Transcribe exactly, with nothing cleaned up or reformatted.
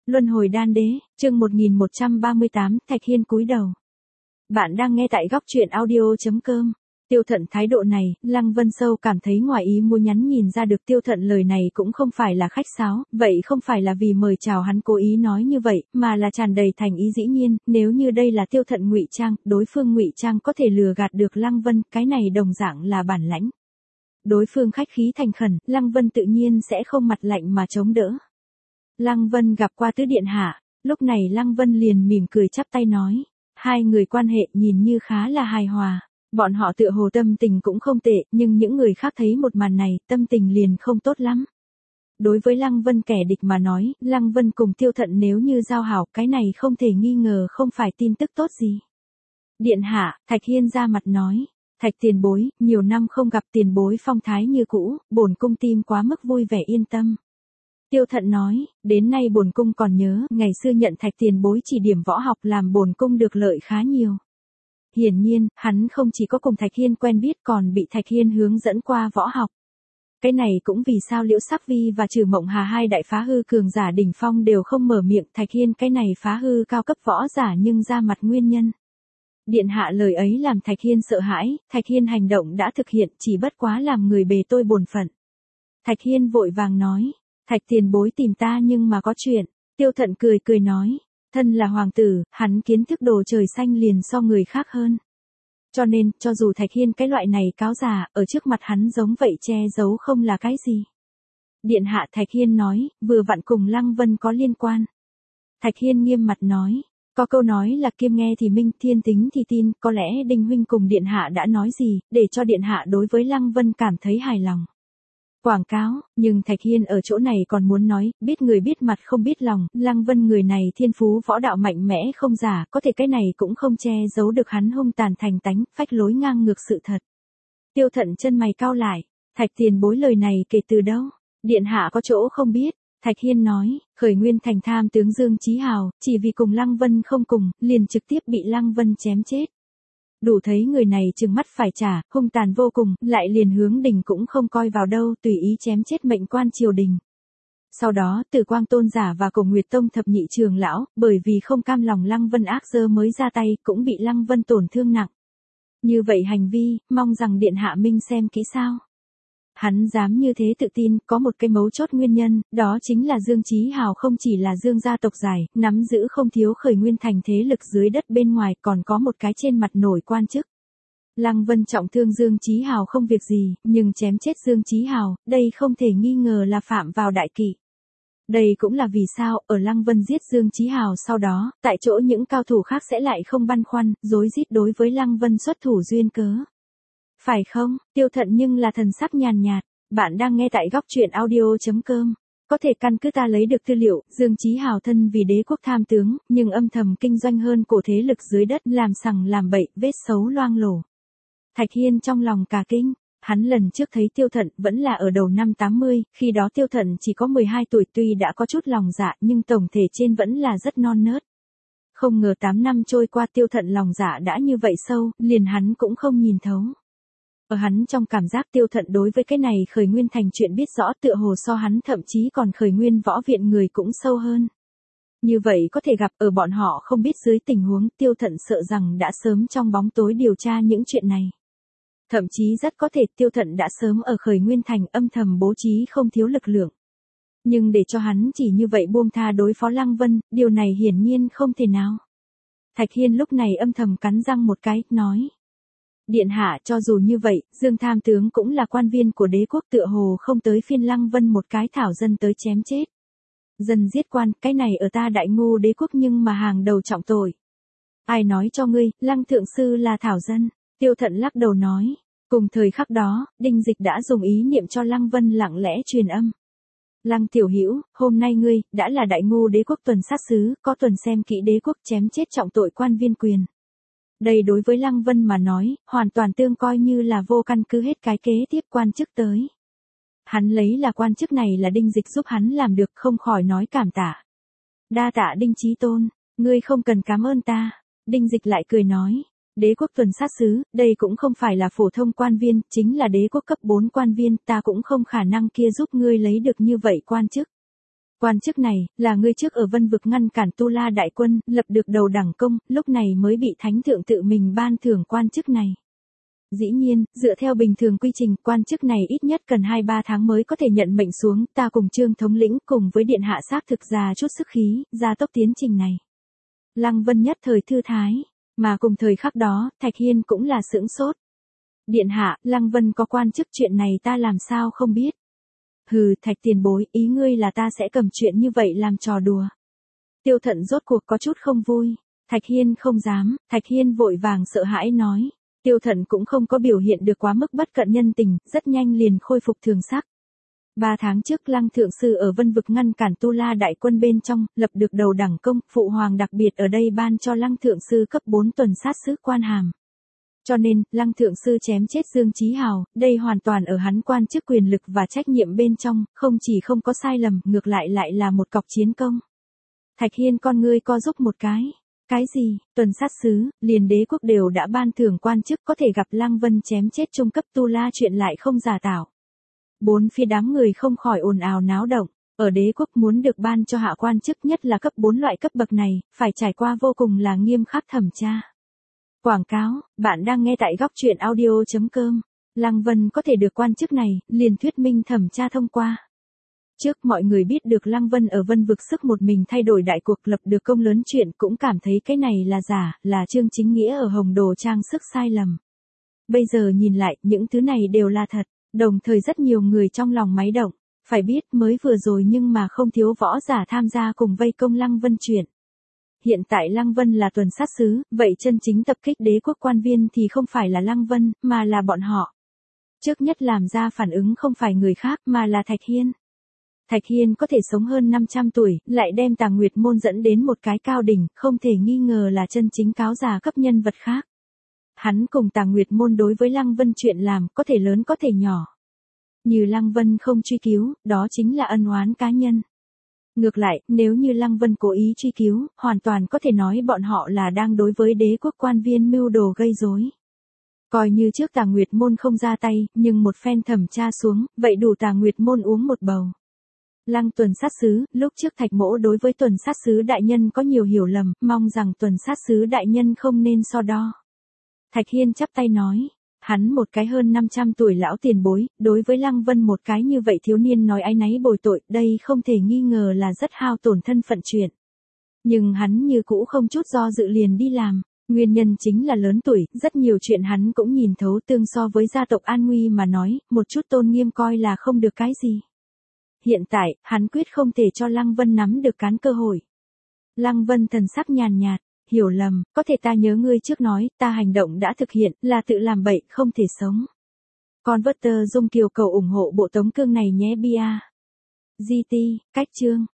Luân hồi đan đế, chương một nghìn một trăm ba mươi tám, Thạch Hiên cúi đầu. Bạn đang nghe tại góc truyện audio.com. Tiêu Thận thái độ này, Lăng Vân Sâu cảm thấy ngoài ý muốn, nhắn nhìn ra được Tiêu Thận lời này cũng không phải là khách sáo, vậy không phải là vì mời chào hắn cố ý nói như vậy, mà là tràn đầy thành ý. Dĩ nhiên, nếu như đây là Tiêu Thận ngụy trang, đối phương ngụy trang có thể lừa gạt được Lăng Vân, cái này đồng dạng là bản lãnh. Đối phương khách khí thành khẩn, Lăng Vân tự nhiên sẽ không mặt lạnh mà chống đỡ. Lăng Vân gặp qua tứ điện hạ, lúc này Lăng Vân liền mỉm cười chắp tay nói, hai người quan hệ nhìn như khá là hài hòa. Bọn họ tựa hồ tâm tình cũng không tệ, nhưng những người khác thấy một màn này, tâm tình liền không tốt lắm. Đối với Lăng Vân kẻ địch mà nói, Lăng Vân cùng Tiêu Thận nếu như giao hảo, cái này không thể nghi ngờ không phải tin tức tốt gì. Điện hạ, Thạch Hiên ra mặt nói, Thạch tiền bối, nhiều năm không gặp tiền bối phong thái như cũ, bổn cung tim quá mức vui vẻ yên tâm. Tiêu Thận nói, đến nay bổn cung còn nhớ, ngày xưa nhận Thạch tiền bối chỉ điểm võ học làm bổn cung được lợi khá nhiều. Hiển nhiên, hắn không chỉ có cùng Thạch Hiên quen biết còn bị Thạch Hiên hướng dẫn qua võ học. Cái này cũng vì sao Liễu Sắc Vi và Trừ Mộng Hà hai đại phá hư cường giả đỉnh phong đều không mở miệng, Thạch Hiên cái này phá hư cao cấp võ giả nhưng ra mặt nguyên nhân. Điện hạ lời ấy làm Thạch Hiên sợ hãi, Thạch Hiên hành động đã thực hiện, chỉ bất quá làm người bề tôi bổn phận. Thạch Hiên vội vàng nói, Thạch tiền bối tìm ta nhưng mà có chuyện. Tiêu Thận cười cười nói, thân là hoàng tử, hắn kiến thức đồ trời xanh liền so người khác hơn. Cho nên, cho dù Thạch Hiên cái loại này cáo già, ở trước mặt hắn giống vậy che giấu không là cái gì. Điện hạ, Thạch Hiên nói, vừa vặn cùng Lăng Vân có liên quan. Thạch Hiên nghiêm mặt nói, có câu nói là kiêm nghe thì minh, thiên tính thì tin, có lẽ Đinh huynh cùng điện hạ đã nói gì, để cho điện hạ đối với Lăng Vân cảm thấy hài lòng. Quảng cáo, nhưng Thạch Hiên ở chỗ này còn muốn nói, biết người biết mặt không biết lòng, Lăng Vân người này thiên phú võ đạo mạnh mẽ không giả, có thể cái này cũng không che giấu được hắn hung tàn thành tánh, phách lối ngang ngược sự thật. Tiêu Thận chân mày cau lại, Thạch tiền bối lời này kể từ đâu? Điện hạ có chỗ không biết. Thạch Hiên nói, khởi nguyên thành tham tướng Dương Chí Hào, chỉ vì cùng Lăng Vân không cùng, liền trực tiếp bị Lăng Vân chém chết. Đủ thấy người này trừng mắt phải trả, hung tàn vô cùng, lại liền hướng đình cũng không coi vào đâu, tùy ý chém chết mệnh quan triều đình. Sau đó, Tử Quang Tôn giả và Cổ Nguyệt Tông thập nhị trường lão, bởi vì không cam lòng Lăng Vân ác dơ mới ra tay, cũng bị Lăng Vân tổn thương nặng. Như vậy hành vi, mong rằng điện hạ minh xem kỹ sao. Hắn dám như thế tự tin, có một cái mấu chốt nguyên nhân, đó chính là Dương Chí Hào không chỉ là Dương gia tộc giải, nắm giữ không thiếu khởi nguyên thành thế lực dưới đất bên ngoài, còn có một cái trên mặt nổi quan chức. Lăng Vân trọng thương Dương Chí Hào không việc gì, nhưng chém chết Dương Chí Hào, đây không thể nghi ngờ là phạm vào đại kỵ. Đây cũng là vì sao, ở Lăng Vân giết Dương Chí Hào sau đó, tại chỗ những cao thủ khác sẽ lại không băn khoăn, rối rít đối với Lăng Vân xuất thủ duyên cớ. Phải không? Tiêu Thận nhưng là thần sắc nhàn nhạt, bạn đang nghe tại góc truyện audio.com. Có thể căn cứ ta lấy được tư liệu, Dương Chí Hào thân vì đế quốc tham tướng, nhưng âm thầm kinh doanh hơn cổ thế lực dưới đất, làm sằng làm bậy, vết xấu loang lổ. Thạch Hiên trong lòng cả kinh, hắn lần trước thấy Tiêu Thận vẫn là ở đầu năm tám mươi, khi đó Tiêu Thận chỉ có mười hai tuổi, tuy đã có chút lòng dạ nhưng tổng thể trên vẫn là rất non nớt. Không ngờ tám năm trôi qua Tiêu Thận lòng dạ đã như vậy sâu, liền hắn cũng không nhìn thấu. Ở hắn trong cảm giác Tiêu Thận đối với cái này khởi nguyên thành chuyện biết rõ, tựa hồ so hắn thậm chí còn khởi nguyên võ viện người cũng sâu hơn. Như vậy có thể gặp ở bọn họ không biết dưới tình huống, Tiêu Thận sợ rằng đã sớm trong bóng tối điều tra những chuyện này. Thậm chí rất có thể Tiêu Thận đã sớm ở khởi nguyên thành âm thầm bố trí không thiếu lực lượng. Nhưng để cho hắn chỉ như vậy buông tha đối phó Lăng Vân, điều này hiển nhiên không thể nào. Thạch Hiên lúc này âm thầm cắn răng một cái, nói. Điện hạ, cho dù như vậy, Dương tham tướng cũng là quan viên của đế quốc, tựa hồ không tới phiên Lăng Vân một cái thảo dân tới chém chết. Dân giết quan, cái này ở ta Đại Ngô đế quốc nhưng mà hàng đầu trọng tội. Ai nói cho ngươi, Lăng thượng sư là thảo dân? Tiêu Thận lắc đầu nói. Cùng thời khắc đó, Đinh Dịch đã dùng ý niệm cho Lăng Vân lặng lẽ truyền âm. Lăng tiểu hữu, hôm nay ngươi đã là Đại Ngô đế quốc tuần sát sứ, có tuần xem kỹ đế quốc chém chết trọng tội quan viên quyền. Đây đối với Lăng Vân mà nói, hoàn toàn tương coi như là vô căn cứ hết cái kế tiếp quan chức tới. Hắn lấy là quan chức này là Đinh Dịch giúp hắn làm được, không khỏi nói cảm tạ. Đa tạ Đinh Chí Tôn, ngươi không cần cảm ơn ta. Đinh Dịch lại cười nói, đế quốc tuần sát sứ, đây cũng không phải là phổ thông quan viên, chính là đế quốc cấp bốn quan viên, ta cũng không khả năng kia giúp ngươi lấy được như vậy quan chức. Quan chức này, là người trước ở Vân Vực ngăn cản Tu La đại quân, lập được đầu đẳng công, lúc này mới bị thánh thượng tự mình ban thưởng quan chức này. Dĩ nhiên, dựa theo bình thường quy trình, quan chức này ít nhất cần hai ba tháng mới có thể nhận mệnh xuống, ta cùng Trương thống lĩnh cùng với điện hạ xác thực ra chút sức khí, gia tốc tiến trình này. Lăng Vân nhất thời thư thái, mà cùng thời khắc đó, Thạch Hiên cũng là sững sốt. Điện hạ, Lăng Vân có quan chức chuyện này ta làm sao không biết. Hừ, Thạch tiền bối, ý ngươi là ta sẽ cầm chuyện như vậy làm trò đùa. Tiêu Thận rốt cuộc có chút không vui. Thạch Hiên không dám, Thạch Hiên vội vàng sợ hãi nói. Tiêu Thận cũng không có biểu hiện được quá mức bất cận nhân tình, rất nhanh liền khôi phục thường sắc. Ba tháng trước Lăng Thượng Sư ở Vân Vực ngăn cản Tu La đại quân bên trong, lập được đầu đẳng công, Phụ Hoàng đặc biệt ở đây ban cho Lăng Thượng Sư cấp bốn tuần sát sứ quan hàm. Cho nên, Lăng Thượng Sư chém chết Dương Chí Hào, đây hoàn toàn ở hắn quan chức quyền lực và trách nhiệm bên trong, không chỉ không có sai lầm, ngược lại lại là một cọc chiến công. Thạch Hiên con ngươi co giúp một cái. Cái gì, tuần sát sứ, liền đế quốc đều đã ban thưởng quan chức có thể gặp Lăng Vân chém chết trung cấp Tu La chuyện lại không giả tạo. Bốn phía đám người không khỏi ồn ào náo động, ở đế quốc muốn được ban cho hạ quan chức nhất là cấp bốn loại cấp bậc này, phải trải qua vô cùng là nghiêm khắc thẩm tra. Quảng cáo, bạn đang nghe tại góc truyện audio chấm com. Lăng Vân có thể được quan chức này, liền thuyết minh thẩm tra thông qua. Trước mọi người biết được Lăng Vân ở Vân Vực sức một mình thay đổi đại cuộc lập được công lớn chuyện cũng cảm thấy cái này là giả, là Trương Chính Nghĩa ở Hồng Đồ trang sức sai lầm. Bây giờ nhìn lại, những thứ này đều là thật, đồng thời rất nhiều người trong lòng máy động, phải biết mới vừa rồi nhưng mà không thiếu võ giả tham gia cùng vây công Lăng Vân chuyện. Hiện tại Lăng Vân là tuần sát sứ, vậy chân chính tập kích đế quốc quan viên thì không phải là Lăng Vân, mà là bọn họ. Trước nhất làm ra phản ứng không phải người khác mà là Thạch Hiên. Thạch Hiên có thể sống hơn năm trăm tuổi, lại đem Tà Nguyệt môn dẫn đến một cái cao đỉnh, không thể nghi ngờ là chân chính cáo già cấp nhân vật khác. Hắn cùng Tà Nguyệt môn đối với Lăng Vân chuyện làm, có thể lớn có thể nhỏ. Như Lăng Vân không truy cứu, đó chính là ân oán cá nhân. Ngược lại, nếu như Lăng Vân cố ý truy cứu, hoàn toàn có thể nói bọn họ là đang đối với đế quốc quan viên mưu đồ gây rối. Coi như trước Tà Nguyệt môn không ra tay, nhưng một phen thẩm tra xuống, vậy đủ Tà Nguyệt môn uống một bầu. Lăng tuần sát sứ, lúc trước Thạch Mỗ đối với tuần sát sứ đại nhân có nhiều hiểu lầm, mong rằng tuần sát sứ đại nhân không nên so đo. Thạch Hiên chắp tay nói, hắn một cái hơn năm trăm tuổi lão tiền bối, đối với Lăng Vân một cái như vậy thiếu niên nói áy náy bồi tội, đây không thể nghi ngờ là rất hao tổn thân phận chuyện. Nhưng hắn như cũ không chút do dự liền đi làm, nguyên nhân chính là lớn tuổi, rất nhiều chuyện hắn cũng nhìn thấu tương so với gia tộc an nguy mà nói, một chút tôn nghiêm coi là không được cái gì. Hiện tại, hắn quyết không thể cho Lăng Vân nắm được cán cơ hội. Lăng Vân thần sắc nhàn nhạt, hiểu lầm, có thể ta nhớ ngươi trước nói, ta hành động đã thực hiện, là tự làm bậy, không thể sống. Con vớt tơ dung kiều cầu ủng hộ bộ tống cương này nhé bia. giê tê, cách chương.